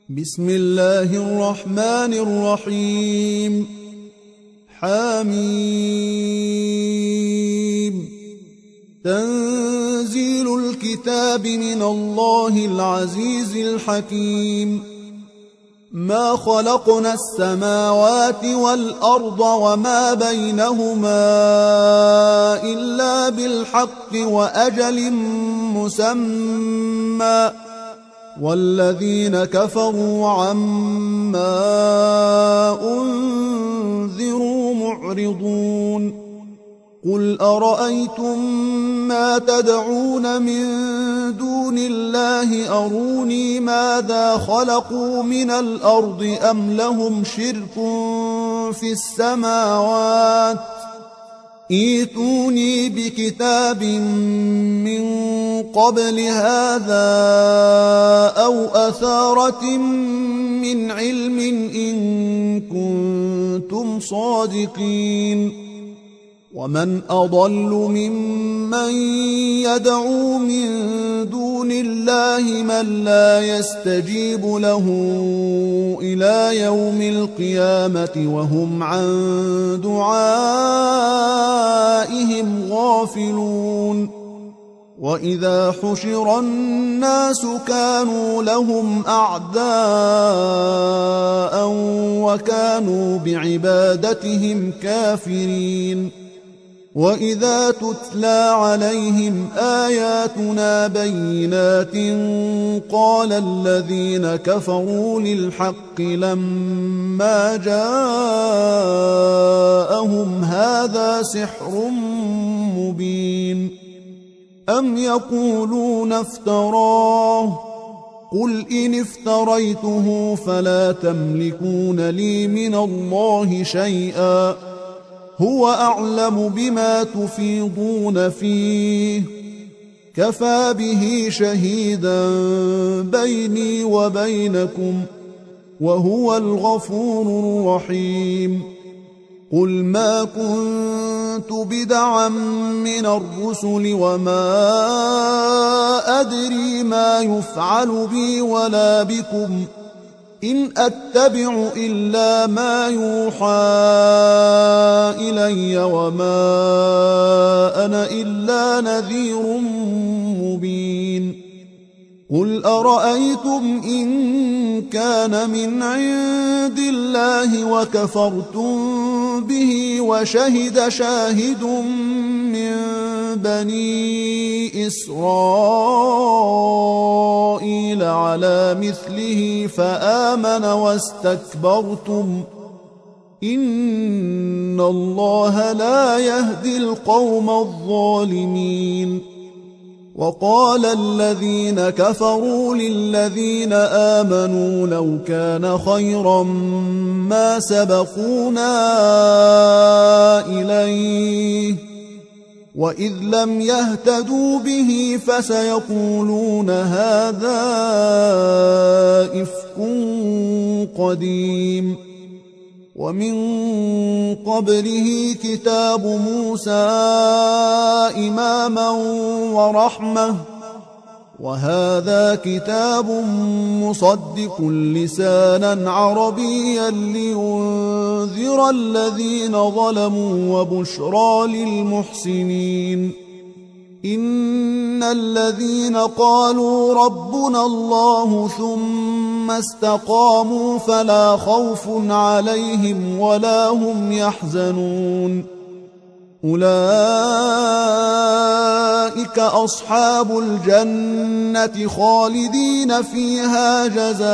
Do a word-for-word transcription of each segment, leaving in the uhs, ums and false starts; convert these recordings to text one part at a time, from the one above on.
بسم الله الرحمن الرحيم. حميم. تنزيل الكتاب من الله العزيز الحكيم. ما خلقنا السماوات والأرض وما بينهما إلا بالحق وأجل مسمى، والذين كفروا عما أنذروا معرضون. قل أرأيتم ما تدعون من دون الله أروني ماذا خلقوا من الأرض أم لهم شرك في السماوات، ائتوني بكتاب من قبل هذا أو أثارة من علم إن كنتم صادقين. ومن أضل ممن يدعو من دون الله من لا يستجيب له إلى يوم القيامة وهم عن دعائهم غافلون. وإذا حشر الناس كانوا لهم أعداء وكانوا بعبادتهم كافرين. وإذا تتلى عليهم آياتنا بينات قال الذين كفروا للحق لما جاءهم هذا سحر مبين. أم يقولون افتراه، قل إن افتريته فلا تملكون لي من الله شيئا، هو أعلم بما تفيضون فيه، كفى به شهيدا بيني وبينكم، وهو الغفور الرحيم. قل ما كنت بدعا من الرسل وما أدري ما يفعل بي ولا بكم، إن أتبع إلا ما يوحى إلي وما أنا إلا نذير مبين. قل أرأيتم إن كان من عند الله وكفرتم به وشهد شاهد من بني إسرائيل على مثله فآمن واستكبرتم، إن الله لا يهدي القوم الظالمين. وقال الذين كفروا للذين آمنوا لو كان خيرا ما سبقونا إليه، وإذ لم يهتدوا به فسيقولون هذا إفك قديم. ومن قبله كتاب موسى إماما ورحمة، وهذا كتاب مصدق لسانا عربيا لينذر الذين ظلموا وبشرى للمحسنين. إن الذين قالوا ربنا الله ثم استقاموا فلا خوف عليهم ولا هم يحزنون، أولئك أصحاب الجنة خالدين فيها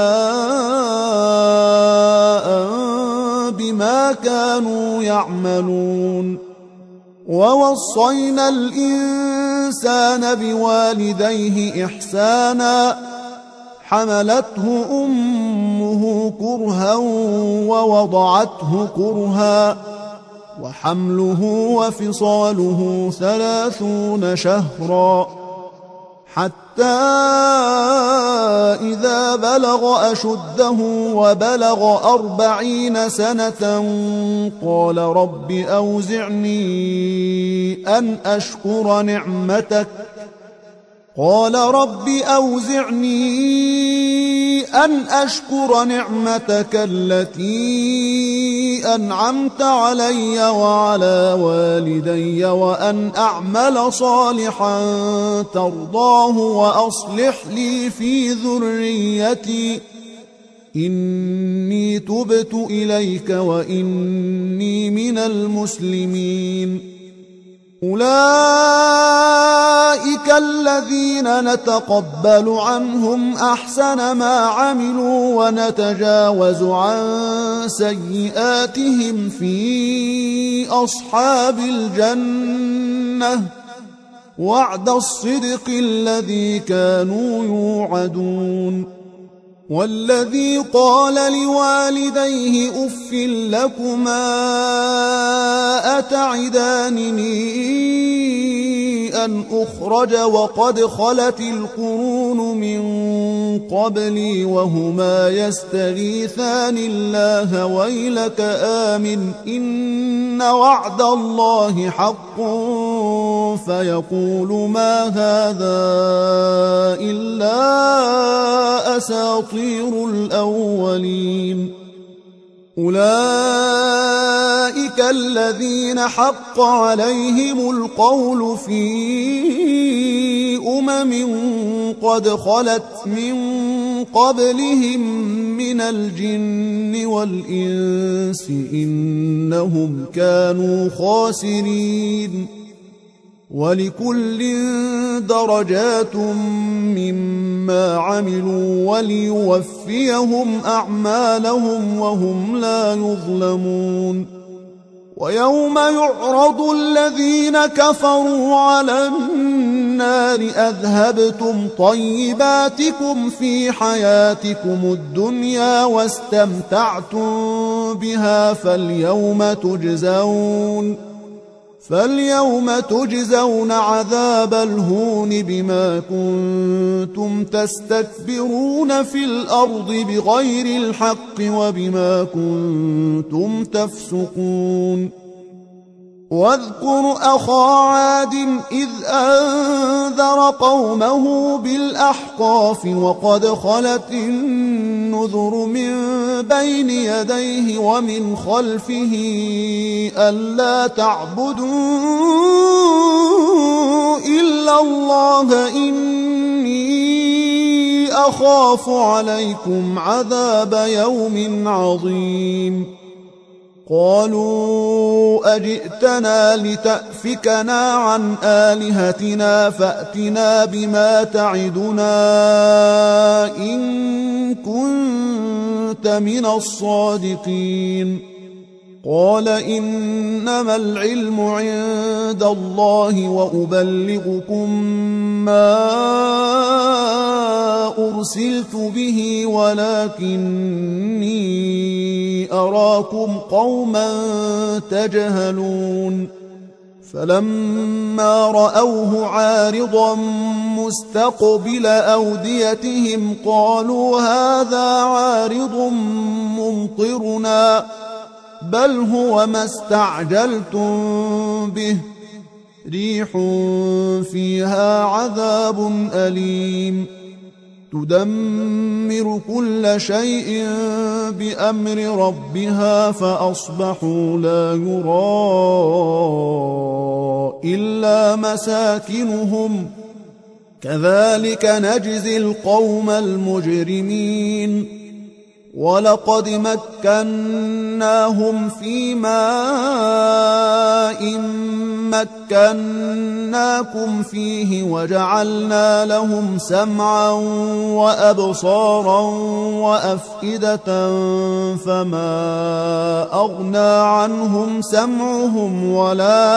جزاء بما كانوا يعملون. ووصينا الإنسان بوالديه إحسانا، حملته أمه كرها ووضعته كرها، وحمله وفصاله ثلاثون شهرا، حتى إذا بلغ أشده وبلغ أربعين سنة قال رب أوزعني أن أشكر نعمتك قال رب أوزعني أن أشكر نعمتك التي أنعمت علي وعلى والدي وأن أعمل صالحا ترضاه وأصلح لي في ذريتي إني تبت إليك وإني من المسلمين. أولئك الذين نتقبل عنهم أحسن ما عملوا ونتجاوز عن سيئاتهم في أصحاب الجنة وعد الصدق الذي كانوا يوعدون. والذي قال لوالديه أف لكما أتعدانني أن أخرج وقد خلت القرون من قبلي وهما يستغيثان الله ويلك آمن إن وعد الله حق فيقول ما هذا إلا أساطير الأولين. أولئك الذين حق عليهم القول في أمم قد خلت من قبلهم من الجن والإنس إنهم كانوا خاسرين. ولكل درجات مما عملوا وليوفيهم أعمالهم وهم لا يظلمون. ويوم يعرض الذين كفروا على النار أذهبتم طيباتكم في حياتكم الدنيا واستمتعتم بها فاليوم تجزون فاليوم تجزون عذاب الهون بما كنتم تستكبرون في الأرض بغير الحق وبما كنتم تفسقون. واذكر أخا عاد إذ أنذر قومه بالأحقاف وقد خلت النذر من بين يديه ومن خلفه ألا تعبدوا إلا الله إني أخاف عليكم عذاب يوم عظيم. قالوا أجئتنا لتأفكنا عن آلهتنا فأتنا بما تعدنا إن كنت من الصادقين. قال إنما العلم عند الله وأبلغكم ما أرسلت به ولكني أراكم قوما تجهلون. فلما رأوه عارضا مستقبل أوديتهم قالوا هذا عارض ممطرنا بل هو ما استعجلتم به ريح فيها عذاب أليم تدمر كل شيء بأمر ربها فأصبحوا لا يرى إلا مساكنهم كذلك نجزي القوم المجرمين. ولقد مكناهم في ماء مكناكم فيه وجعلنا لهم سمعا وأبصارا وأفئدة فما أغنى عنهم سمعهم ولا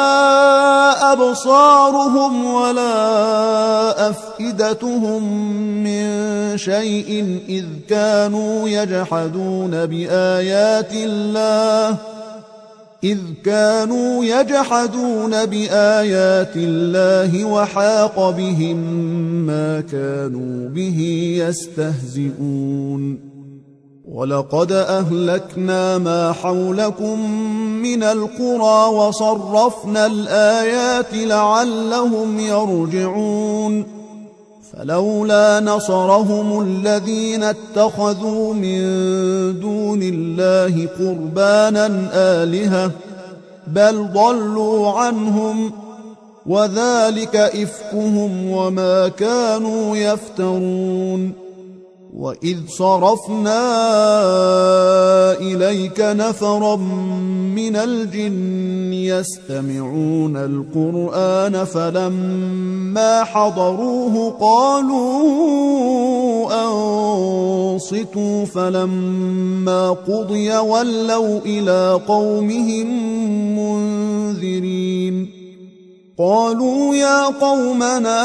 أبصارهم ولا أفئدتهم من شيء إذ كانوا يجحدون بآيات الله إذ كانوا يجحدون بآيات الله وحاق بهم ما كانوا به يستهزئون. ولقد أهلكنا ما حولكم من القرى وصرفنا الآيات لعلهم يرجعون. فلولا نصرهم الذين اتخذوا من دون الله قربانا آلهة بل ضلوا عنهم وذلك إفكهم وما كانوا يفترون. وإذ صرفنا إليك نفرا من الجن يستمعون القرآن فلما حضروه قالوا أنصتوا فلما قضي ولوا إلى قومهم منذرين. قالوا يا قومنا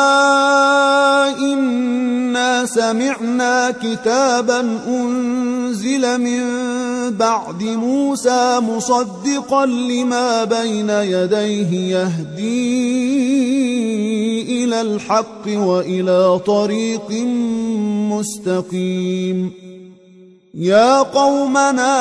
إنا سمعنا كتابا أنزل من بعد موسى مصدقا لما بين يديه يهدي إلى الحق وإلى طريق مستقيم. يا قومنا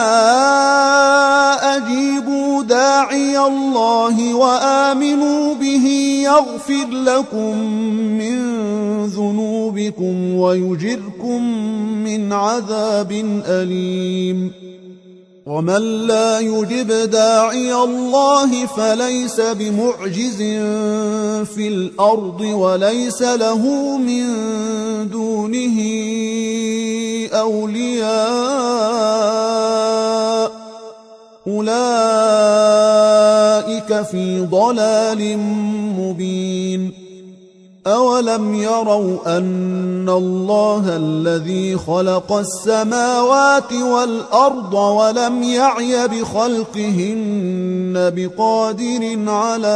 أجيبوا داعي الله وآمنوا به يغفر لكم من ذنوبكم ويجركم من عذاب أليم. ومن لا يجب داعي الله فليس بمعجز في الأرض وليس له من دونه أولياء أولئك في ضلال مبين. أولم يروا أن الله الذي خلق السماوات والأرض ولم يعي بخلقهن بقادر على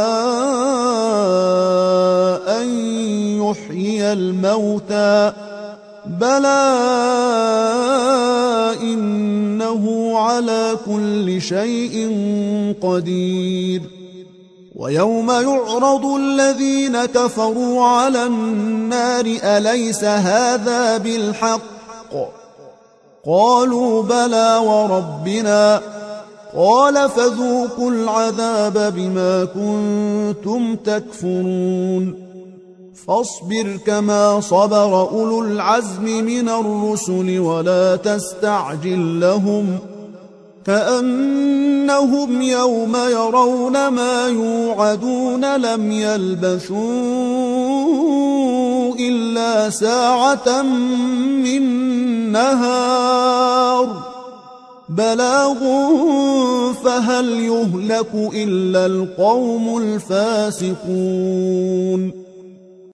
أن يحيي الموتى بلى إنه على كل شيء قدير. ويوم يعرض الذين كفروا على النار أليس هذا بالحق قالوا بلى وربنا قال فذوقوا العذاب بما كنتم تكفرون. فاصبر كما صبر أولو العزم من الرسل ولا تستعجل لهم كأنهم يوم يرون ما يوعدون لم يلبثوا إلا ساعة من نهار بلاغ فهل يهلك إلا القوم الفاسقون.